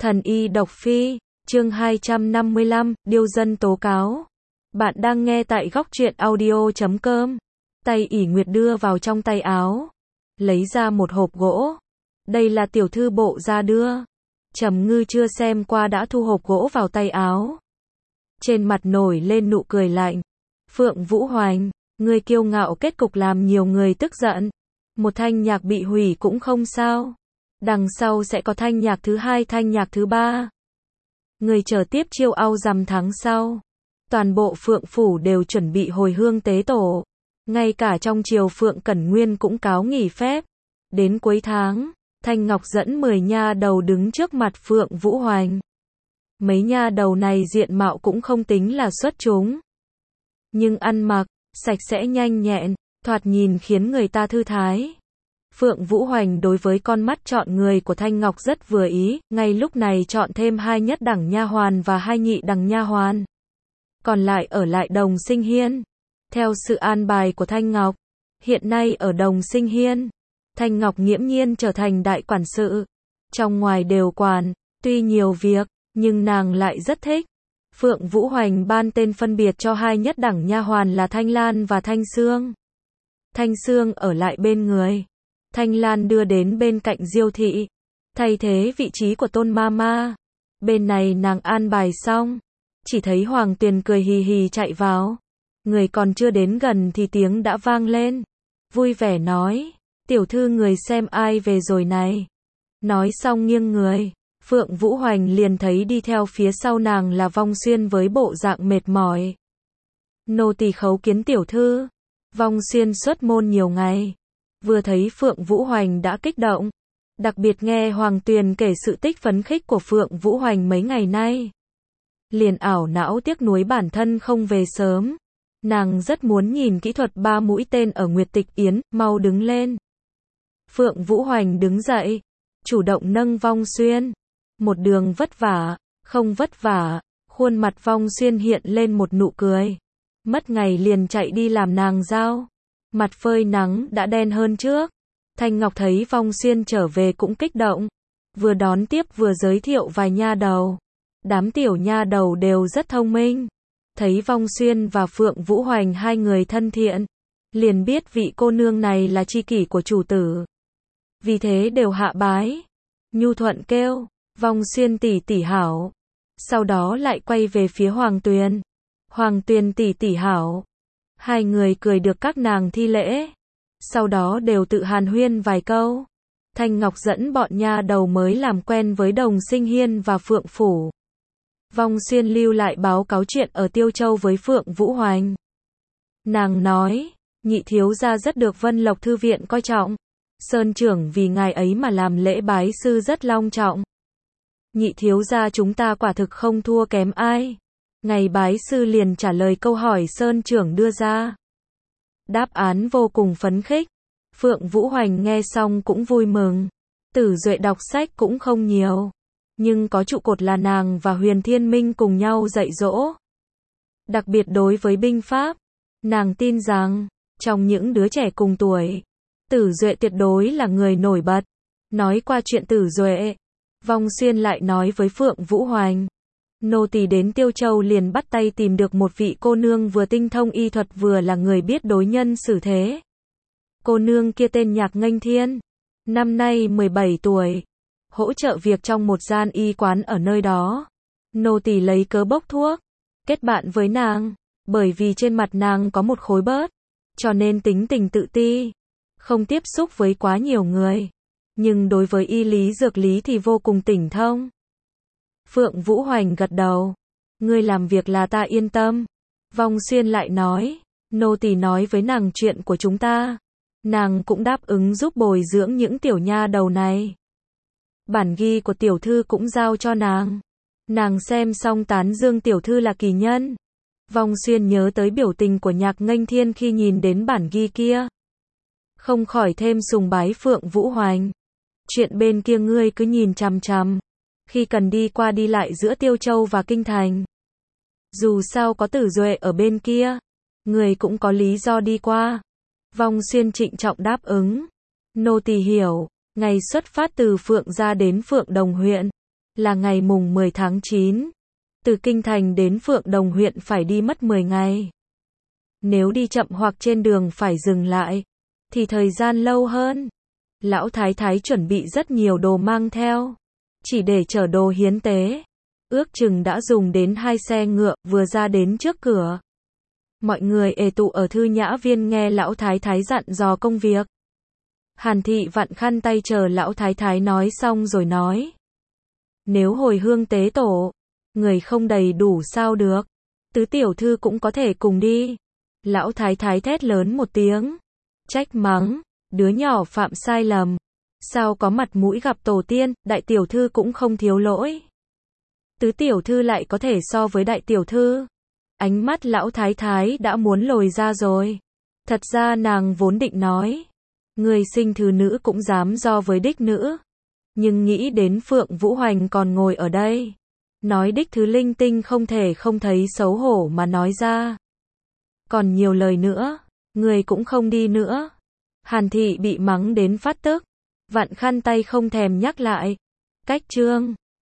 Thần y độc phi, chương 255, điêu dân tố cáo. Bạn đang nghe tại góc truyện audio.com. Tay ỷ Nguyệt đưa vào trong tay áo, lấy ra một hộp gỗ. Đây là tiểu thư bộ ra đưa. Trầm Ngư chưa xem qua đã thu hộp gỗ vào tay áo. Trên mặt nổi lên nụ cười lạnh. Phượng Vũ Hoành, ngươi kiêu ngạo kết cục làm nhiều người tức giận. Một thanh nhạc bị hủy cũng không sao. Đằng sau sẽ có thanh nhạc thứ hai, thanh nhạc thứ ba. Người chờ tiếp chiêu ao rằm tháng sau. Toàn bộ Phượng Phủ đều chuẩn bị hồi hương tế tổ. Ngay cả trong triều Phượng Cẩn Nguyên cũng cáo nghỉ phép. Đến cuối tháng, Thanh Ngọc dẫn 10 nha đầu đứng trước mặt Phượng Vũ Hoành. Mấy nha đầu này diện mạo cũng không tính là xuất chúng. Nhưng ăn mặc, sạch sẽ nhanh nhẹn, thoạt nhìn khiến người ta thư thái. Phượng Vũ Hoành đối với con mắt chọn người của Thanh Ngọc rất vừa ý, ngay lúc này chọn thêm 2 nhất đẳng nha hoàn và 2 nhị đẳng nha hoàn. Còn lại ở lại Đồng Sinh Hiên. Theo sự an bài của Thanh Ngọc, hiện nay ở Đồng Sinh Hiên, Thanh Ngọc nghiễm nhiên trở thành đại quản sự. Trong ngoài đều quản, tuy nhiều việc, nhưng nàng lại rất thích. Phượng Vũ Hoành ban tên phân biệt cho 2 nhất đẳng nha hoàn là Thanh Lan và Thanh Sương. Thanh Sương ở lại bên người. Thanh Lan đưa đến bên cạnh Diêu thị, thay thế vị trí của Tôn Mama. Bên này nàng an bài xong, chỉ thấy Hoàng Tuyền cười hì hì chạy vào. Người còn chưa đến gần thì tiếng đã vang lên. Vui vẻ nói, tiểu thư người xem ai về rồi này. Nói xong nghiêng người, Phượng Vũ Hoành liền thấy đi theo phía sau nàng là Vong Xuyên với bộ dạng mệt mỏi. Nô tỳ khấu kiến tiểu thư. Vong Xuyên xuất môn nhiều ngày. Vừa thấy Phượng Vũ Hoành đã kích động. Đặc biệt nghe Hoàng Tuyền kể sự tích phấn khích của Phượng Vũ Hoành mấy ngày nay. Liền ảo não tiếc nuối bản thân không về sớm. Nàng rất muốn nhìn kỹ thuật 3 mũi tên ở Nguyệt Tịch Yến, mau đứng lên. Phượng Vũ Hoành đứng dậy, chủ động nâng Vong Xuyên. Một đường vất vả, không vất vả, khuôn mặt Vong Xuyên hiện lên một nụ cười. Mất ngày liền chạy đi làm nàng dao. Mặt phơi nắng đã đen hơn trước. Thanh Ngọc thấy Vong Xuyên trở về cũng kích động. Vừa đón tiếp vừa giới thiệu vài nha đầu. Đám tiểu nha đầu đều rất thông minh. Thấy Vong Xuyên và Phượng Vũ Hoành hai người thân thiện, liền biết vị cô nương này là tri kỷ của chủ tử. Vì thế đều hạ bái. Nhu thuận kêu, Vong Xuyên tỷ tỷ hảo. Sau đó lại quay về phía Hoàng Tuyền. Hoàng Tuyền tỷ tỷ hảo. Hai người cười được các nàng thi lễ. Sau đó đều tự hàn huyên vài câu. Thanh Ngọc dẫn bọn nha đầu mới làm quen với Đồng Sinh Hiên và Phượng Phủ. Vong Xuyên lưu lại báo cáo chuyện ở Tiêu Châu với Phượng Vũ Hoành. Nàng nói, nhị thiếu gia rất được Vân Lộc Thư viện coi trọng. Sơn trưởng vì ngài ấy mà làm lễ bái sư rất long trọng. Nhị thiếu gia chúng ta quả thực không thua kém ai. Ngày bái sư liền trả lời câu hỏi Sơn trưởng đưa ra. Đáp án vô cùng phấn khích. Phượng Vũ Hoành nghe xong cũng vui mừng. Tử Duệ đọc sách cũng không nhiều. Nhưng có trụ cột là nàng và Huyền Thiên Minh cùng nhau dạy dỗ. Đặc biệt đối với binh pháp, nàng tin rằng, trong những đứa trẻ cùng tuổi, Tử Duệ tuyệt đối là người nổi bật. Nói qua chuyện Tử Duệ, Vong Xuyên lại nói với Phượng Vũ Hoành. Nô tỳ đến Tiêu Châu liền bắt tay tìm được một vị cô nương vừa tinh thông y thuật vừa là người biết đối nhân xử thế. Cô nương kia tên Nhạc Nghênh Thiên, năm nay 17 tuổi, hỗ trợ việc trong một gian y quán ở nơi đó. Nô tỳ lấy cớ bốc thuốc, kết bạn với nàng, bởi vì trên mặt nàng có một khối bớt, cho nên tính tình tự ti, không tiếp xúc với quá nhiều người, nhưng đối với y lý dược lý thì vô cùng tỉnh thông. Phượng Vũ Hoành gật đầu. Ngươi làm việc là ta yên tâm. Vong Xuyên lại nói, nô tỳ nói với nàng chuyện của chúng ta. Nàng cũng đáp ứng giúp bồi dưỡng những tiểu nha đầu này. Bản ghi của tiểu thư cũng giao cho nàng. Nàng xem xong tán dương tiểu thư là kỳ nhân. Vong Xuyên nhớ tới biểu tình của Nhạc Nghênh Thiên khi nhìn đến bản ghi kia. Không khỏi thêm sùng bái Phượng Vũ Hoành. Chuyện bên kia ngươi cứ nhìn chằm chằm. Khi cần đi qua đi lại giữa Tiêu Châu và Kinh Thành. Dù sao có Tử Duệ ở bên kia, người cũng có lý do đi qua. Vong Xuyên trịnh trọng đáp ứng. Nô tỳ hiểu, ngày xuất phát từ Phượng gia đến Phượng Đồng huyện, là ngày mùng 10 tháng 9. Từ Kinh Thành đến Phượng Đồng huyện phải đi mất 10 ngày. Nếu đi chậm hoặc trên đường phải dừng lại, thì thời gian lâu hơn. Lão Thái Thái chuẩn bị rất nhiều đồ mang theo, chỉ để chở đồ hiến tế. Ước chừng đã dùng đến 2 xe ngựa, vừa ra đến trước cửa. Mọi người tụ ở thư nhã viên nghe Lão Thái Thái dặn dò công việc. Hàn Thị vặn khăn tay chờ Lão Thái Thái nói xong rồi nói. Nếu hồi hương tế tổ, người không đầy đủ sao được. Tứ tiểu thư cũng có thể cùng đi. Lão Thái Thái thét lớn một tiếng. Trách mắng, đứa nhỏ phạm sai lầm. Sao có mặt mũi gặp tổ tiên, đại tiểu thư cũng không thiếu lỗi. Tứ tiểu thư lại có thể so với đại tiểu thư. Ánh mắt Lão Thái Thái đã muốn lồi ra rồi. Thật ra nàng vốn định nói. Người sinh thứ nữ cũng dám do với đích nữ. Nhưng nghĩ đến Phượng Vũ Hoành còn ngồi ở đây. Nói đích thứ linh tinh không thể không thấy xấu hổ mà nói ra. Còn nhiều lời nữa, người cũng không đi nữa. Hàn Thị bị mắng đến phát tức. Vặn khăn tay không thèm nhắc lại. Cách trương.